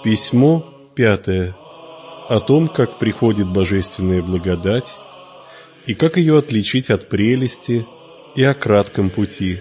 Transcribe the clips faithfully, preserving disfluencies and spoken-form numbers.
Письмо пятое. О том, как приходит божественная благодать, и как ее отличить от прелести, и о кратком пути.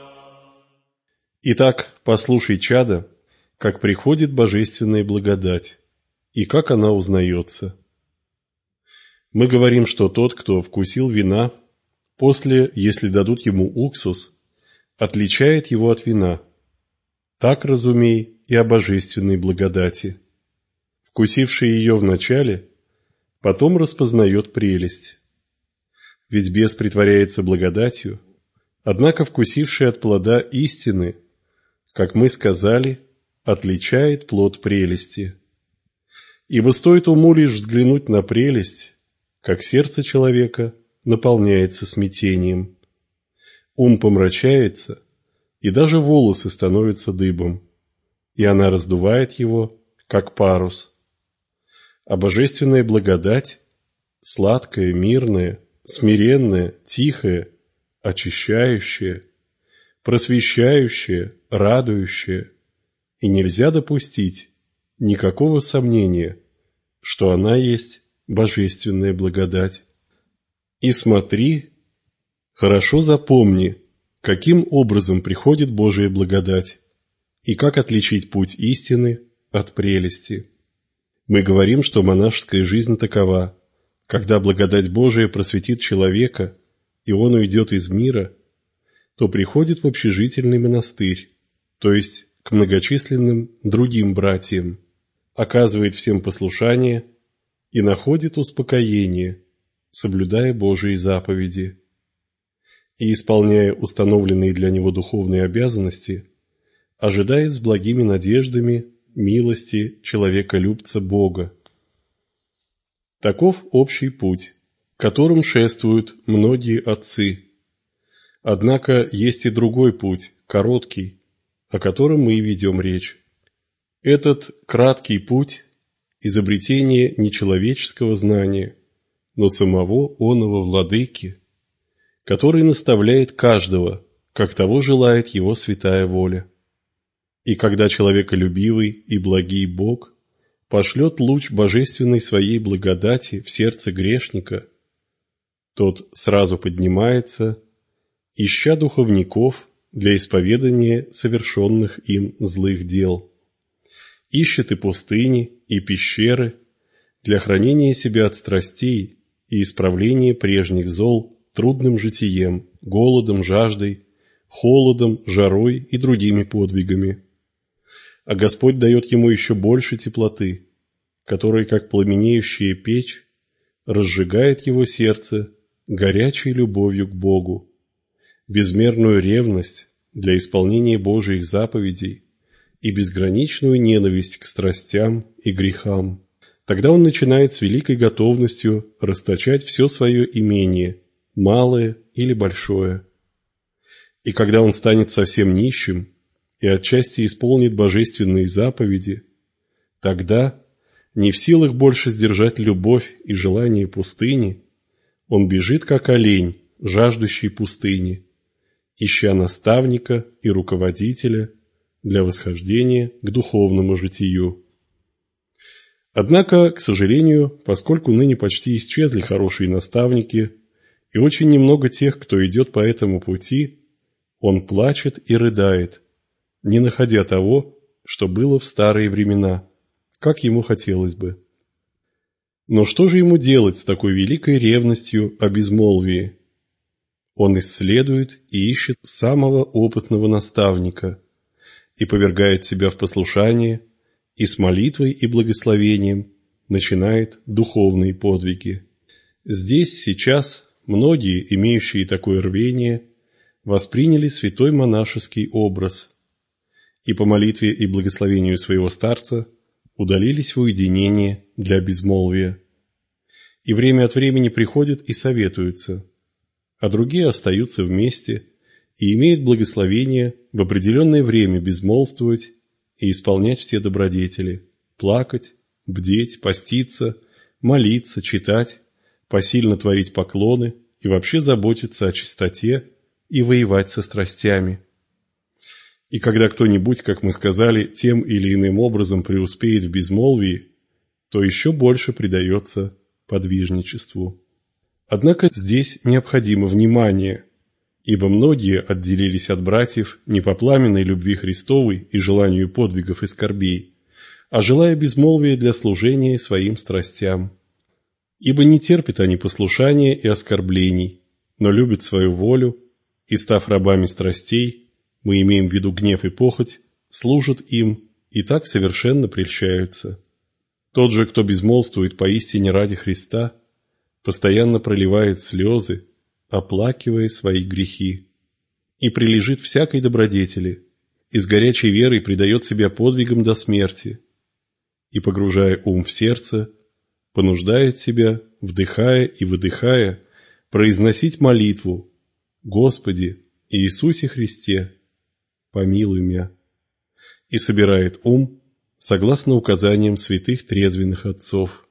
Итак, послушай, чадо, как приходит божественная благодать, и как она узнается. Мы говорим, что тот, кто вкусил вина, после, если дадут ему уксус, отличает его от вина. Так разумей и о божественной благодати. Вкусивший ее вначале, потом распознает прелесть. Ведь бес притворяется благодатью, однако вкусивший от плода истины, как мы сказали, отличает плод прелести. Ибо стоит уму лишь взглянуть на прелесть, как сердце человека наполняется смятением. Ум помрачается, и даже волосы становятся дыбом, и она раздувает его, как парус. А божественная благодать, сладкая, мирная, смиренная, тихая, очищающая, просвещающая, радующая, и нельзя допустить никакого сомнения, что она есть божественная благодать. И смотри, хорошо запомни, каким образом приходит Божия благодать, и как отличить путь истины от прелести. Мы говорим, что монашеская жизнь такова: когда благодать Божия просветит человека, и он уйдет из мира, то приходит в общежительный монастырь, то есть к многочисленным другим братьям, оказывает всем послушание и находит успокоение, соблюдая Божии заповеди. И, исполняя установленные для него духовные обязанности, ожидает с благими надеждами милости человеколюбца Бога. Таков общий путь, которым шествуют многие отцы. Однако есть и другой путь, короткий, о котором мы и ведем речь. Этот краткий путь – изобретение не человеческого знания, но самого оного владыки, который наставляет каждого, как того желает его святая воля. И когда человеколюбивый и благий Бог пошлет луч божественной своей благодати в сердце грешника, тот сразу поднимается, ища духовников для исповедания совершенных им злых дел. Ищет и пустыни, и пещеры для хранения себя от страстей и исправления прежних зол трудным житием, голодом, жаждой, холодом, жарой и другими подвигами. А Господь дает ему еще больше теплоты, которая, как пламенеющая печь, разжигает его сердце горячей любовью к Богу, безмерную ревность для исполнения Божьих заповедей и безграничную ненависть к страстям и грехам. Тогда он начинает с великой готовностью расточать все свое имение, малое или большое. И когда он станет совсем нищим и отчасти исполнит божественные заповеди, тогда, не в силах больше сдержать любовь и желание пустыни, он бежит, как олень, жаждущий пустыни, ища наставника и руководителя для восхождения к духовному житию. Однако, к сожалению, поскольку ныне почти исчезли хорошие наставники и очень немного тех, кто идет по этому пути, он плачет и рыдает, не находя того, что было в старые времена, как ему хотелось бы. Но что же ему делать с такой великой ревностью о безмолвии? Он исследует и ищет самого опытного наставника и повергает себя в послушание, и с молитвой и благословением начинает духовные подвиги. Здесь, сейчас, многие, имеющие такое рвение, восприняли святой монашеский образ и по молитве и благословению своего старца удалились в уединение для безмолвия. И время от времени приходят и советуются, а другие остаются вместе и имеют благословение в определенное время безмолвствовать и исполнять все добродетели, плакать, бдеть, поститься, молиться, читать, посильно творить поклоны и вообще заботиться о чистоте и воевать со страстями. И когда кто-нибудь, как мы сказали, тем или иным образом преуспеет в безмолвии, то еще больше предается подвижничеству. Однако здесь необходимо внимание, ибо многие отделились от братьев не по пламенной любви Христовой и желанию подвигов и скорбей, а желая безмолвия для служения своим страстям. Ибо не терпят они послушания и оскорблений, но любят свою волю, и, став рабами страстей, мы имеем в виду гнев и похоть, служат им и так совершенно прельщаются. Тот же, кто безмолвствует поистине ради Христа, постоянно проливает слезы, оплакивая свои грехи, и прилежит всякой добродетели, и с горячей верой предает себя подвигам до смерти, и, погружая ум в сердце, понуждает себя, вдыхая и выдыхая, произносить молитву: «Господи, Иисусе Христе, помилуй меня», и собирает ум согласно указаниям святых трезвенных отцов.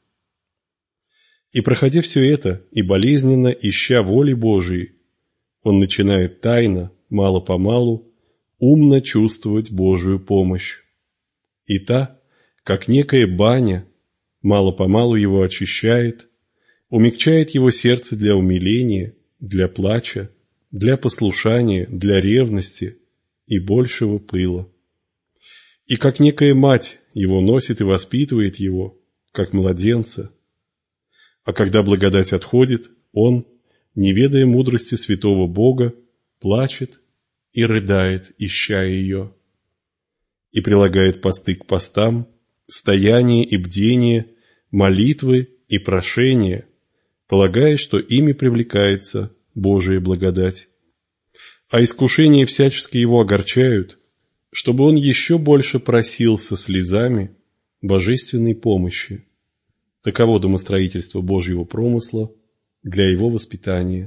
И, проходя все это, и болезненно ища воли Божией, он начинает тайно, мало-помалу, умно чувствовать Божию помощь. И та, как некая баня, мало-помалу его очищает, умягчает его сердце для умиления, для плача, для послушания, для ревности и большего пыла. И как некая мать его носит и воспитывает его, как младенца. А когда благодать отходит, он, не ведая мудрости святого Бога, плачет и рыдает, ища ее, и прилагает посты к постам, стояние и бдение, молитвы и прошения, полагая, что ими привлекается Божия благодать. А искушения всячески его огорчают, чтобы он еще больше просил со слезами божественной помощи. Таково домостроительство Божьего промысла для его воспитания.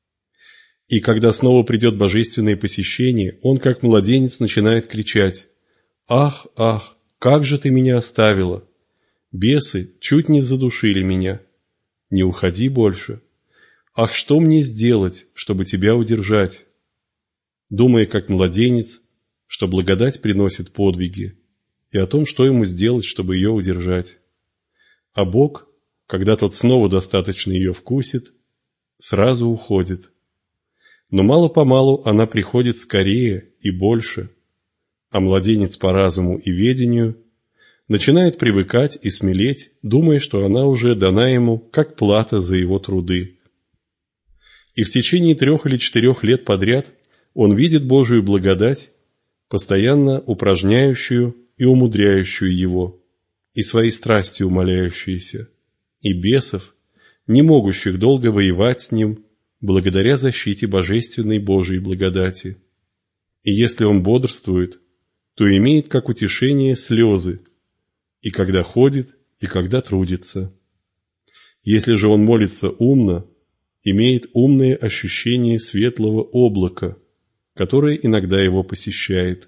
И когда снова придет божественное посещение, он, как младенец, начинает кричать: «Ах, ах, как же ты меня оставила! Бесы чуть не задушили меня! Не уходи больше! Ах, что мне сделать, чтобы тебя удержать?» Думая, как младенец, что благодать приносит подвиги, и о том, что ему сделать, чтобы ее удержать. А Бог, когда тот снова достаточно ее вкусит, сразу уходит. Но мало-помалу она приходит скорее и больше, а младенец по разуму и ведению начинает привыкать и смелеть, думая, что она уже дана ему как плата за его труды. И в течение трех или четырех лет подряд он видит Божию благодать, постоянно упражняющую и умудряющую его, и своей страсти умоляющиеся, и бесов, не могущих долго воевать с ним, благодаря защите божественной Божией благодати. И если он бодрствует, то имеет как утешение слезы, и когда ходит, и когда трудится. Если же он молится умно, имеет умное ощущение светлого облака, которое иногда его посещает.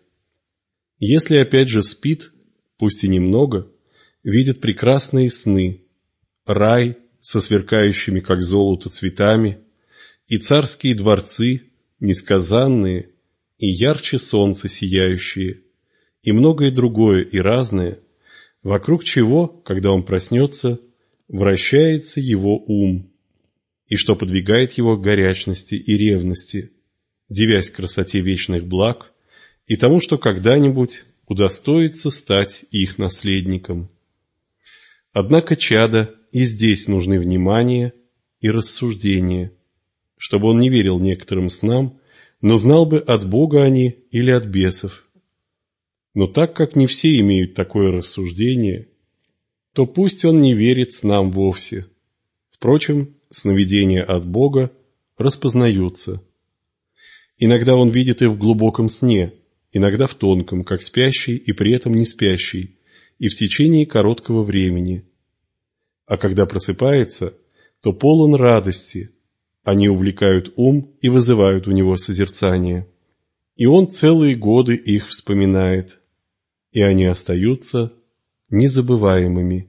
Если опять же спит, пусть и немного, видит прекрасные сны, рай со сверкающими, как золото, цветами, и царские дворцы, несказанные и ярче солнца сияющие, и многое другое и разное, вокруг чего, когда он проснется, вращается его ум, и что подвигает его к горячности и ревности, дивясь красоте вечных благ и тому, что когда-нибудь удостоится стать их наследником. Однако, чада, и здесь нужны внимание и рассуждение, чтобы он не верил некоторым снам, но знал бы, от Бога они или от бесов. Но так как не все имеют такое рассуждение, то пусть он не верит снам вовсе. Впрочем, сновидения от Бога распознаются. Иногда он видит их в глубоком сне, иногда в тонком, как спящий и при этом не спящий, и в течение короткого времени. А когда просыпается, то полон радости, они увлекают ум и вызывают у него созерцание. И он целые годы их вспоминает, и они остаются незабываемыми.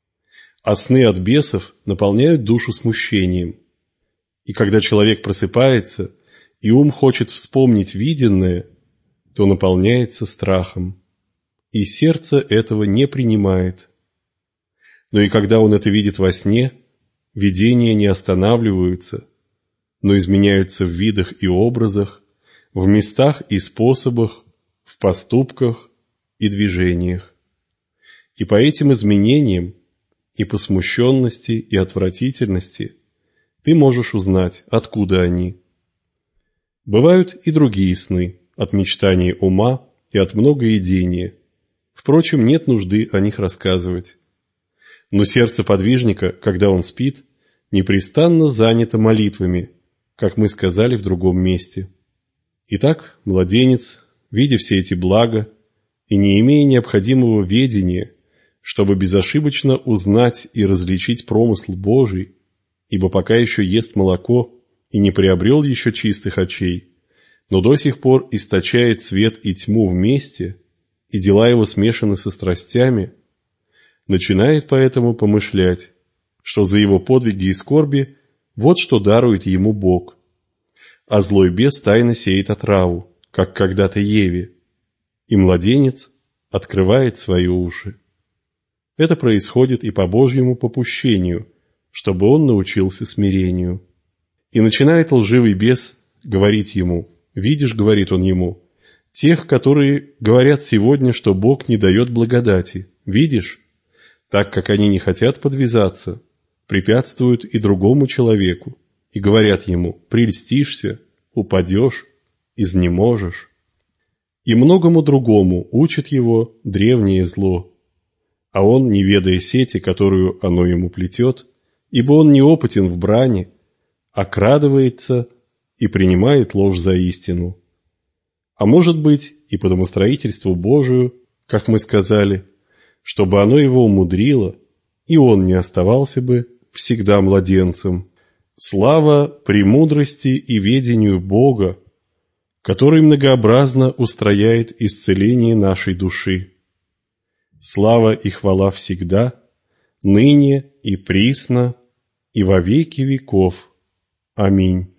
А сны от бесов наполняют душу смущением. И когда человек просыпается, и ум хочет вспомнить виденное, то наполняется страхом, и сердце этого не принимает. Но и когда он это видит во сне, видения не останавливаются, но изменяются в видах и образах, в местах и способах, в поступках и движениях. И по этим изменениям, и по смущенности и отвратительности ты можешь узнать, откуда они. Бывают и другие сны, от мечтаний ума и от многоедения. Впрочем, нет нужды о них рассказывать. Но сердце подвижника, когда он спит, непрестанно занято молитвами, как мы сказали в другом месте. Итак, младенец, видя все эти блага и не имея необходимого ведения, чтобы безошибочно узнать и различить промысл Божий, ибо пока еще ест молоко и не приобрел еще чистых очей, но до сих пор источает свет и тьму вместе, и дела его смешаны со страстями, начинает поэтому помышлять, что за его подвиги и скорби вот что дарует ему Бог. А злой бес тайно сеет отраву, как когда-то Еве, и младенец открывает свои уши. Это происходит и по Божьему попущению, чтобы он научился смирению. И начинает лживый бес говорить ему: «Видишь, — говорит он ему, — тех, которые говорят сегодня, что Бог не дает благодати, видишь? Так как они не хотят подвязаться, препятствуют и другому человеку, и говорят ему: прельстишься, упадешь, изнеможешь». И многому другому учит его древнее зло. А он, не ведая сети, которую оно ему плетет, ибо он неопытен в брани, окрадывается и принимает ложь за истину. А может быть, и по домостроительству Божию, как мы сказали, чтобы оно его умудрило, и он не оставался бы всегда младенцем. Слава премудрости и ведению Бога, который многообразно устрояет исцеление нашей души. Слава и хвала всегда, ныне и присно, и во веки веков. Аминь.